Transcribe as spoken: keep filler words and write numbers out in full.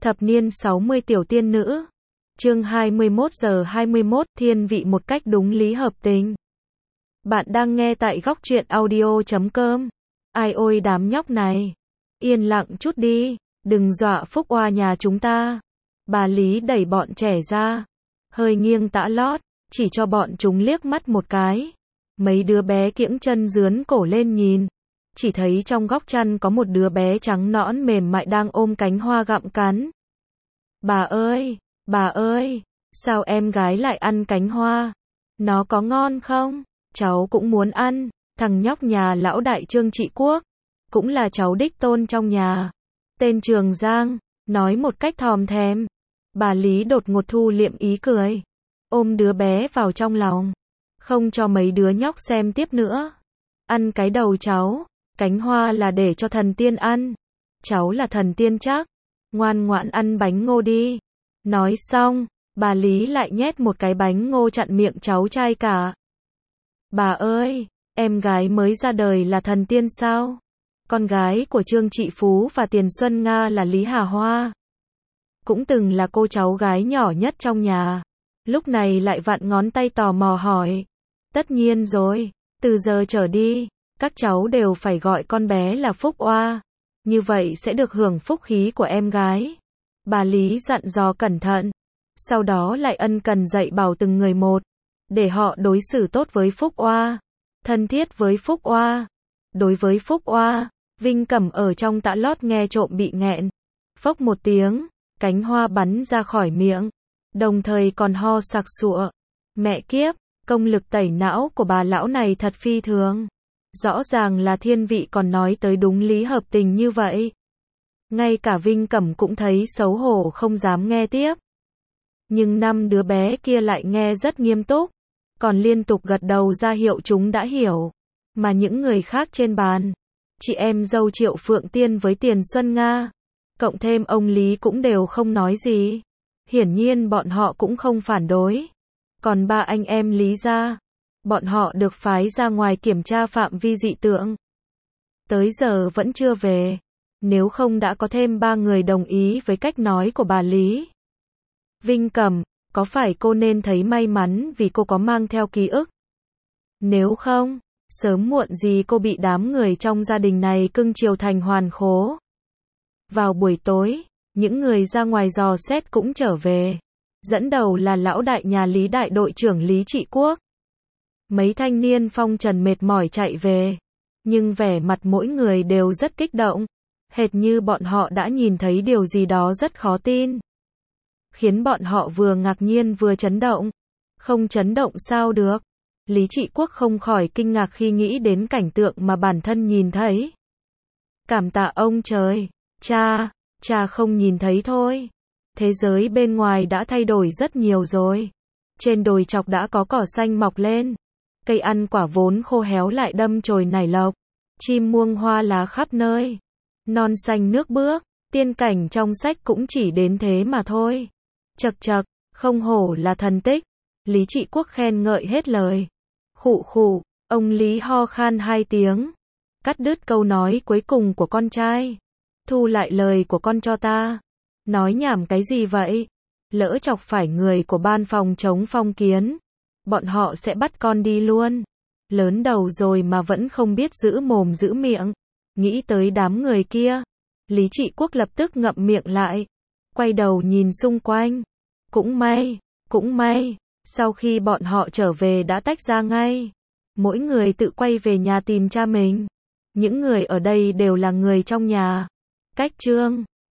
Thập niên sáu mươi tiểu tiên nữ. Chương hai mươi mốt giờ hai mươi mốt thiên vị một cách đúng lý hợp tình. Bạn đang nghe tại góc truyện audio chấm com. Ai ôi đám nhóc này. Yên lặng chút đi, đừng dọa phúc oa nhà chúng ta. Bà Lý đẩy bọn trẻ ra, hơi nghiêng tã lót, chỉ cho bọn chúng liếc mắt một cái. Mấy đứa bé kiễng chân dướn cổ lên nhìn. Chỉ thấy trong góc chăn có một đứa bé trắng nõn mềm mại đang ôm cánh hoa gặm cắn. Bà ơi, bà ơi, sao em gái lại ăn cánh hoa? Nó có ngon không? Cháu cũng muốn ăn. Thằng nhóc nhà lão đại Trương Trị Quốc, cũng là cháu đích tôn trong nhà, tên Trường Giang, nói một cách thòm thèm. Bà Lý đột ngột thu liệm ý cười, ôm đứa bé vào trong lòng, không cho mấy đứa nhóc xem tiếp nữa. Ăn cái đầu cháu, cánh hoa là để cho thần tiên ăn. Cháu là thần tiên chắc, ngoan ngoãn ăn bánh ngô đi. Nói xong, bà Lý lại nhét một cái bánh ngô chặn miệng cháu trai cả. Bà ơi, em gái mới ra đời là thần tiên sao? Con gái của Trương Trị Phú và Tiền Xuân Nga là Lý Hà Hoa, cũng từng là cô cháu gái nhỏ nhất trong nhà. Lúc này lại vặn ngón tay tò mò hỏi. Tất nhiên rồi, từ giờ trở đi, các cháu đều phải gọi con bé là Phúc Oa. Như vậy sẽ được hưởng phúc khí của em gái. Bà Lý dặn dò cẩn thận. Sau đó lại ân cần dạy bảo từng người một, để họ đối xử tốt với Phúc Oa, thân thiết với Phúc Oa. Đối với Phúc Oa, Vinh Cẩm ở trong tã lót nghe trộm bị nghẹn. Phốc một tiếng, cánh hoa bắn ra khỏi miệng, đồng thời còn ho sặc sụa. Mẹ kiếp, công lực tẩy não của bà lão này thật phi thường. Rõ ràng là thiên vị còn nói tới đúng lý hợp tình như vậy. Ngay cả Vinh Cẩm cũng thấy xấu hổ không dám nghe tiếp. Nhưng năm đứa bé kia lại nghe rất nghiêm túc, còn liên tục gật đầu ra hiệu chúng đã hiểu. Mà những người khác trên bàn, chị em dâu Triệu Phượng Tiên với Tiền Xuân Nga, cộng thêm ông Lý cũng đều không nói gì. Hiển nhiên bọn họ cũng không phản đối. Còn ba anh em Lý gia, bọn họ được phái ra ngoài kiểm tra phạm vi dị tượng. Tới giờ vẫn chưa về, nếu không đã có thêm ba người đồng ý với cách nói của bà Lý. Vinh Cẩm, có phải cô nên thấy may mắn vì cô có mang theo ký ức? Nếu không, sớm muộn gì cô bị đám người trong gia đình này cưng chiều thành hoàn khố. Vào buổi tối, những người ra ngoài dò xét cũng trở về. Dẫn đầu là lão đại nhà Lý đại đội trưởng Lý Trị Quốc. Mấy thanh niên phong trần mệt mỏi chạy về, nhưng vẻ mặt mỗi người đều rất kích động, hệt như bọn họ đã nhìn thấy điều gì đó rất khó tin, khiến bọn họ vừa ngạc nhiên vừa chấn động. Không chấn động sao được? Lý Trị Quốc không khỏi kinh ngạc khi nghĩ đến cảnh tượng mà bản thân nhìn thấy. Cảm tạ ông trời, cha, cha không nhìn thấy thôi. Thế giới bên ngoài đã thay đổi rất nhiều rồi. Trên đồi chọc đã có cỏ xanh mọc lên, cây ăn quả vốn khô héo lại đâm chồi nảy lộc, chim muông hoa lá khắp nơi, non xanh nước biếc. Tiên cảnh trong sách cũng chỉ đến thế mà thôi. Chậc chậc, không hổ là thần tích. Lý Trị Quốc khen ngợi hết lời. Khụ khụ, ông Lý ho khan hai tiếng, cắt đứt câu nói cuối cùng của con trai. Thu lại lời của con cho ta. Nói nhảm cái gì vậy? Lỡ chọc phải người của ban phòng chống phong kiến, bọn họ sẽ bắt con đi luôn. Lớn đầu rồi mà vẫn không biết giữ mồm giữ miệng. Nghĩ tới đám người kia, Lý Trị Quốc lập tức ngậm miệng lại, quay đầu nhìn xung quanh. Cũng may, cũng may, sau khi bọn họ trở về đã tách ra ngay. Mỗi người tự quay về nhà tìm cha mình. Những người ở đây đều là người trong nhà. Cách Trương